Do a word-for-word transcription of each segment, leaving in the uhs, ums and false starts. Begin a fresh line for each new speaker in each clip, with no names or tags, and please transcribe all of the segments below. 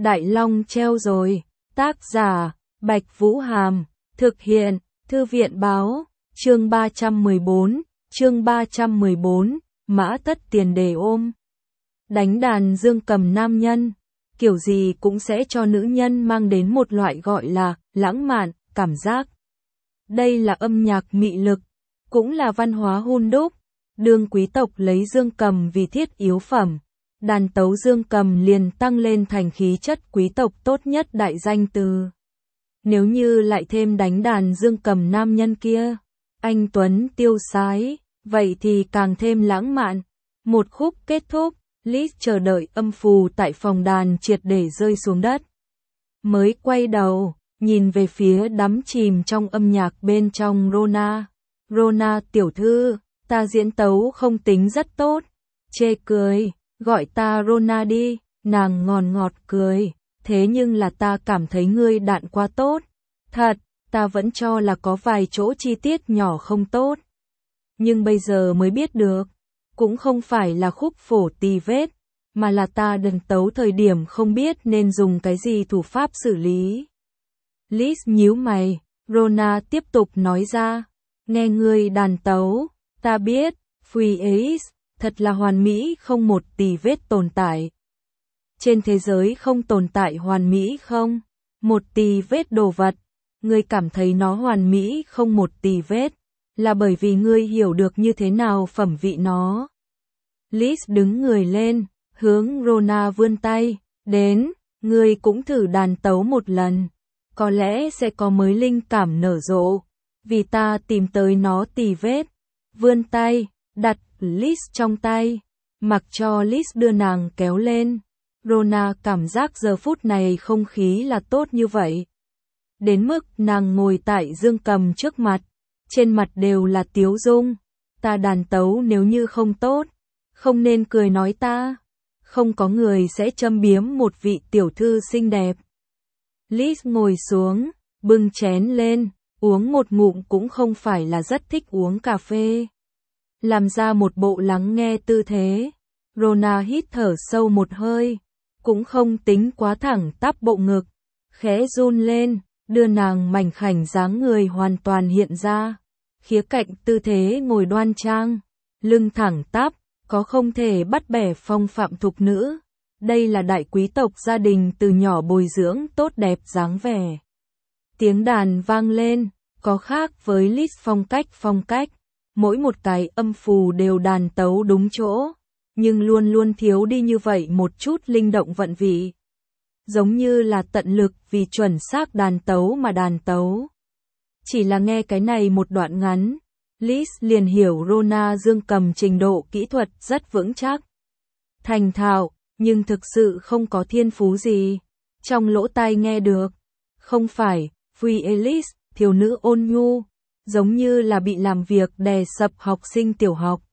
Đại Long treo rồi. Tác giả, Bạch Vũ Hàm. Thực hiện, Thư viện báo. Chương ba trăm mười bốn. Chương ba trăm mười bốn. Mã tất tiền để ôm. Đánh đàn dương cầm nam nhân, kiểu gì cũng sẽ cho nữ nhân mang đến một loại gọi là lãng mạn, cảm giác. Đây là âm nhạc mị lực, cũng là văn hóa hun đúc. Đương quý tộc lấy dương cầm vì thiết yếu phẩm, đàn tấu dương cầm liền tăng lên thành khí chất quý tộc tốt nhất đại danh từ. Nếu như lại thêm đánh đàn dương cầm nam nhân kia, anh tuấn tiêu sái, vậy thì càng thêm lãng mạn. Một khúc kết thúc, Liz chờ đợi âm phù tại phòng đàn triệt để rơi xuống đất. Mới quay đầu, nhìn về phía đắm chìm trong âm nhạc bên trong Rona. Rona tiểu thư, ta diễn tấu không tính rất tốt. Chê cười, gọi ta Rona đi, nàng ngọt ngọt cười. Thế nhưng là ta cảm thấy ngươi đạn quá tốt. Thật, ta vẫn cho là có vài chỗ chi tiết nhỏ không tốt. Nhưng bây giờ mới biết được, cũng không phải là khúc phổ tì vết, mà là ta đần tấu thời điểm không biết nên dùng cái gì thủ pháp xử lý. Liz nhíu mày, Rona tiếp tục nói ra, nghe ngươi đàn tấu, ta biết, Free Ace, thật là hoàn mỹ không một tì vết tồn tại. Trên thế giới không tồn tại hoàn mỹ không, một tì vết đồ vật, ngươi cảm thấy nó hoàn mỹ không một tì vết, là bởi vì ngươi hiểu được như thế nào phẩm vị nó. Liz đứng người lên, hướng Rona vươn tay, đến, ngươi cũng thử đàn tấu một lần, có lẽ sẽ có mới linh cảm nở rộ, vì ta tìm tới nó tì vết. Vươn tay, đặt Liz trong tay, mặc cho Liz đưa nàng kéo lên. Rona cảm giác giờ phút này không khí là tốt như vậy. Đến mức nàng ngồi tại dương cầm trước mặt, trên mặt đều là tiếu dung. Ta đàn tấu nếu như không tốt, không nên cười nói ta. Không có người sẽ châm biếm một vị tiểu thư xinh đẹp. Liz ngồi xuống, bưng chén lên, uống một ngụm cũng không phải là rất thích uống cà phê. Làm ra một bộ lắng nghe tư thế. Rona hít thở sâu một hơi, cũng không tính quá thẳng tắp bộ ngực, khẽ run lên, đưa nàng mảnh khảnh dáng người hoàn toàn hiện ra. Khía cạnh tư thế ngồi đoan trang, lưng thẳng tắp, có không thể bắt bẻ phong phạm thục nữ. Đây là đại quý tộc gia đình từ nhỏ bồi dưỡng tốt đẹp dáng vẻ. Tiếng đàn vang lên, có khác với Liz phong cách phong cách. Mỗi một cái âm phù đều đàn tấu đúng chỗ, nhưng luôn luôn thiếu đi như vậy một chút linh động vận vị. Giống như là tận lực vì chuẩn xác đàn tấu mà đàn tấu. Chỉ là nghe cái này một đoạn ngắn, Liz liền hiểu Rona dương cầm trình độ kỹ thuật rất vững chắc. Thành thạo, nhưng thực sự không có thiên phú gì. Trong lỗ tai nghe được, không phải, Free Alice, thiếu nữ ôn nhu, giống như là bị làm việc đè sập học sinh tiểu học.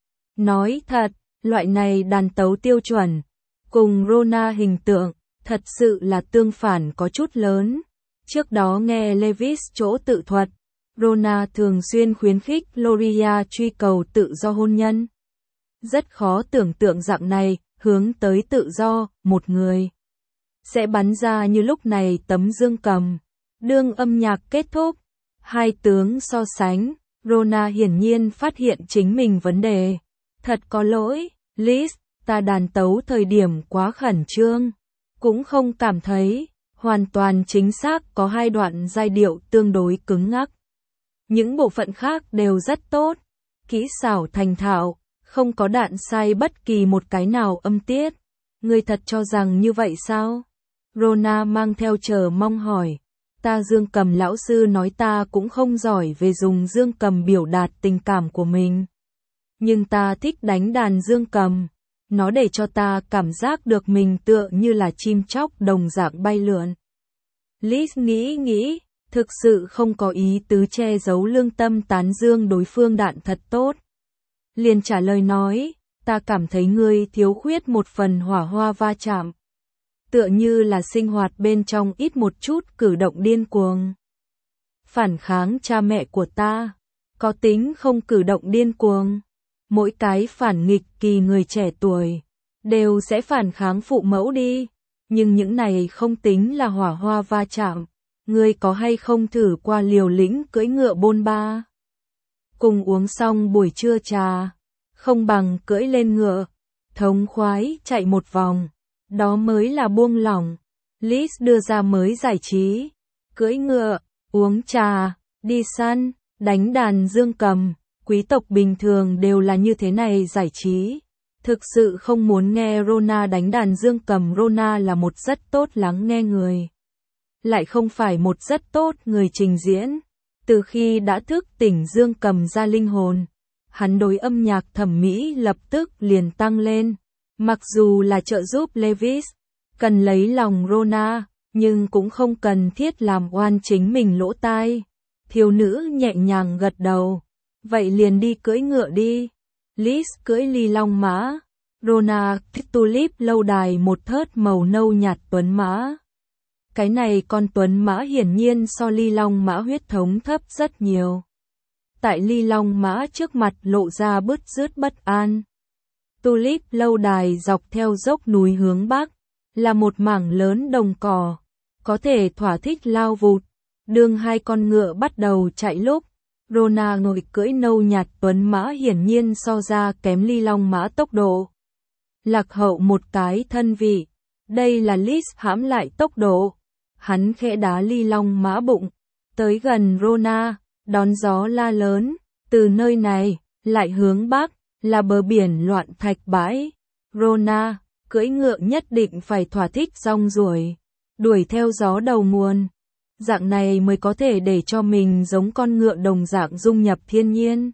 Nói thật, loại này đàn tấu tiêu chuẩn, cùng Rona hình tượng, thật sự là tương phản có chút lớn. Trước đó nghe Lewis chỗ tự thuật, Rona thường xuyên khuyến khích Gloria truy cầu tự do hôn nhân. Rất khó tưởng tượng dạng này, hướng tới tự do, một người sẽ bắn ra như lúc này tấm dương cầm. Đương âm nhạc kết thúc, hai tướng so sánh, Rona hiển nhiên phát hiện chính mình vấn đề. Thật có lỗi, Liz, ta đàn tấu thời điểm quá khẩn trương, cũng không cảm thấy, hoàn toàn chính xác có hai đoạn giai điệu tương đối cứng ngắc. Những bộ phận khác đều rất tốt, kỹ xảo thành thạo, không có đạn sai bất kỳ một cái nào âm tiết. Ngươi thật cho rằng như vậy sao? Rona mang theo chờ mong hỏi. Ta dương cầm lão sư nói ta cũng không giỏi về dùng dương cầm biểu đạt tình cảm của mình. Nhưng ta thích đánh đàn dương cầm. Nó để cho ta cảm giác được mình tựa như là chim chóc đồng dạng bay lượn. Liz nghĩ nghĩ, thực sự không có ý tứ che giấu lương tâm tán dương đối phương đạn thật tốt. Liền trả lời nói, ta cảm thấy ngươi thiếu khuyết một phần hỏa hoa va chạm. Tựa như là sinh hoạt bên trong ít một chút cử động điên cuồng. Phản kháng cha mẹ của ta, có tính không cử động điên cuồng. Mỗi cái phản nghịch kỳ người trẻ tuổi, đều sẽ phản kháng phụ mẫu đi. nhưng những này không tính là hỏa hoa va chạm. Ngươi có hay không thử qua liều lĩnh cưỡi ngựa bôn ba? Cùng uống xong buổi trưa trà, không bằng cưỡi lên ngựa, thống khoái chạy một vòng, đó mới là buông lỏng. Liz đưa ra mới giải trí, cưỡi ngựa, uống trà, đi săn, đánh đàn dương cầm, quý tộc bình thường đều là như thế này giải trí. Thực sự không muốn nghe Rona đánh đàn dương cầm. Rona là một rất tốt lắng nghe người, lại không phải một rất tốt người trình diễn. Từ khi đã thức tỉnh dương cầm ra linh hồn, hắn đối âm nhạc thẩm mỹ lập tức liền tăng lên. Mặc dù là trợ giúp Lewis, cần lấy lòng Rona, nhưng cũng không cần thiết làm oan chính mình lỗ tai. Thiếu nữ nhẹ nhàng gật đầu. Vậy liền đi cưỡi ngựa đi. Liz cưỡi ly long mã. Rona tulip lâu đài một thớt màu nâu nhạt tuấn mã. Cái này con tuấn mã hiển nhiên so ly long mã huyết thống thấp rất nhiều. Tại ly long mã trước mặt lộ ra bứt rứt bất an. Tulip lâu đài dọc theo dốc núi hướng bắc, là một mảng lớn đồng cỏ, có thể thỏa thích lao vụt. Đương hai con ngựa bắt đầu chạy lúc, Rona ngồi cưỡi nâu nhạt tuấn mã hiển nhiên so ra kém ly long mã tốc độ. Lạc hậu một cái thân vị, đây là Liz hãm lại tốc độ. Hắn khẽ đá ly long mã bụng, tới gần Rona, đón gió la lớn, từ nơi này, lại hướng bắc, là bờ biển loạn thạch bãi. Rona, cưỡi ngựa nhất định phải thỏa thích rong ruổi, đuổi theo gió đầu nguồn. Dạng này mới có thể để cho mình giống con ngựa đồng dạng dung nhập thiên nhiên.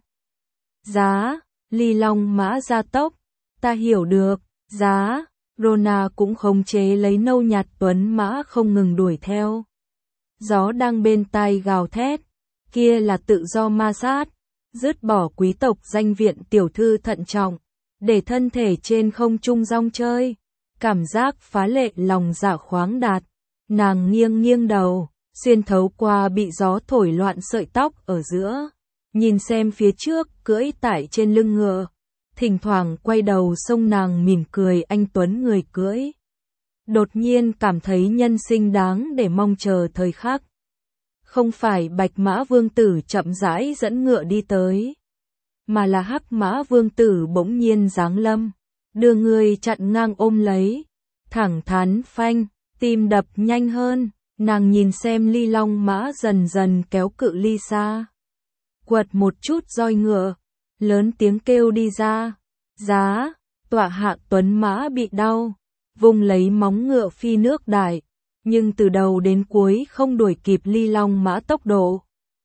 Giá, ly long mã gia tốc, ta hiểu được, giá, Rona cũng khống chế lấy nâu nhạt tuấn mã không ngừng đuổi theo. Gió đang bên tai gào thét, kia là tự do ma sát, dứt bỏ quý tộc danh viện tiểu thư thận trọng, để thân thể trên không trung rong chơi, cảm giác phá lệ lòng dạ khoáng đạt. Nàng nghiêng nghiêng đầu, xuyên thấu qua bị gió thổi loạn sợi tóc ở giữa, nhìn xem phía trước cưỡi tại trên lưng ngựa, thỉnh thoảng quay đầu xông nàng mỉm cười anh tuấn người cưỡi. Đột nhiên cảm thấy nhân sinh đáng để mong chờ thời khắc. Không phải Bạch Mã Vương tử chậm rãi dẫn ngựa đi tới, mà là Hắc Mã Vương tử bỗng nhiên giáng lâm, đưa người chặn ngang ôm lấy, thẳng thắn phanh, tim đập nhanh hơn. Nàng nhìn xem ly long mã dần dần kéo cự ly xa, quật một chút roi ngựa, lớn tiếng kêu đi ra. Giá, tọa hạ tuấn mã bị đau, vùng lấy móng ngựa phi nước đại, nhưng từ đầu đến cuối không đuổi kịp ly long mã tốc độ.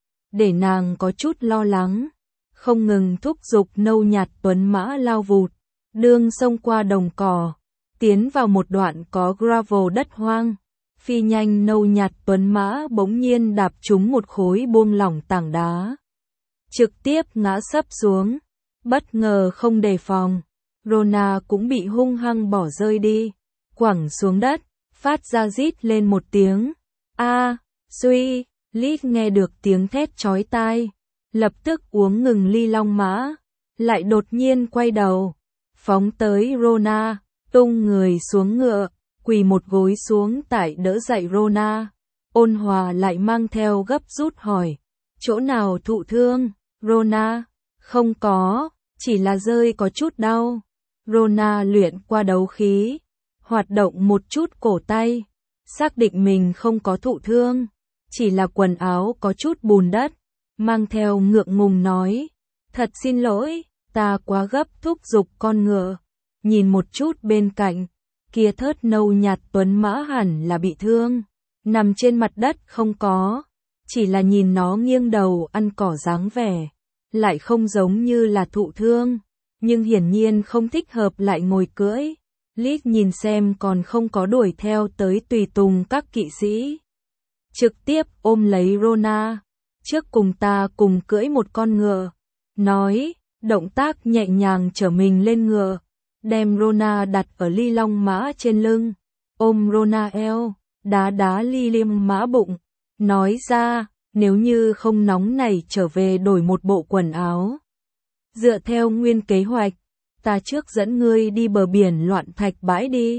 Để nàng có chút lo lắng, không ngừng thúc giục nâu nhạt tuấn mã lao vụt, đương xông qua đồng cỏ, tiến vào một đoạn có gravel đất hoang. Phi nhanh nâu nhạt tuấn mã bỗng nhiên đạp trúng một khối buông lỏng tảng đá, trực tiếp ngã sấp xuống, bất ngờ không đề phòng, Rona cũng bị hung hăng bỏ rơi đi, quẳng xuống đất, phát ra rít lên một tiếng. A, suy, Liz nghe được tiếng thét chói tai, lập tức uống ngừng ly long mã, lại đột nhiên quay đầu, phóng tới Rona, tung người xuống ngựa, quỳ một gối xuống tại đỡ dậy Rona. Ôn hòa lại mang theo gấp rút hỏi, chỗ nào thụ thương? Rona, không có, chỉ là rơi có chút đau. Rona luyện qua đấu khí, hoạt động một chút cổ tay, xác định mình không có thụ thương, chỉ là quần áo có chút bùn đất, mang theo ngượng ngùng nói, thật xin lỗi, ta quá gấp thúc giục con ngựa. Nhìn một chút bên cạnh, kia thớt nâu nhạt tuấn mã hẳn là bị thương, nằm trên mặt đất không có, chỉ là nhìn nó nghiêng đầu ăn cỏ dáng vẻ, lại không giống như là thụ thương, nhưng hiển nhiên không thích hợp lại ngồi cưỡi. Liz nhìn xem còn không có đuổi theo tới tùy tùng các kỵ sĩ, trực tiếp ôm lấy Rona, trước cùng ta cùng cưỡi một con ngựa, nói, động tác nhẹ nhàng chở mình lên ngựa, đem Rona đặt ở ly long mã trên lưng, ôm Rona eo, đá đá ly liêm mã bụng, nói ra, nếu như không nóng này trở về đổi một bộ quần áo. Dựa theo nguyên kế hoạch, ta trước dẫn ngươi đi bờ biển loạn thạch bãi đi.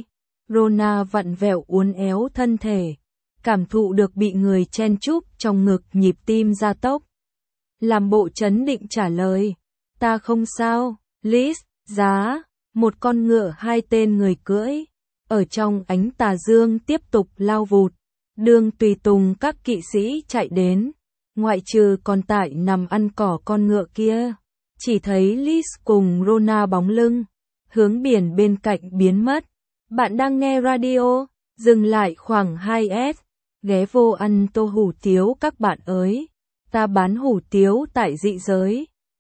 Rona vặn vẹo uốn éo thân thể, cảm thụ được bị người chen chúc trong ngực, nhịp tim gia tốc. Làm bộ trấn định trả lời, ta không sao, Liz, giá, một con ngựa hai tên người cưỡi, ở trong ánh tà dương tiếp tục lao vụt, đường tùy tùng các kỵ sĩ chạy đến, ngoại trừ còn tại nằm ăn cỏ con ngựa kia, chỉ thấy Liz cùng Rona bóng lưng, hướng biển bên cạnh biến mất. Bạn đang nghe radio, dừng lại khoảng hai S, ghé vô ăn tô hủ tiếu các bạn ơi, ta bán hủ tiếu tại dị giới.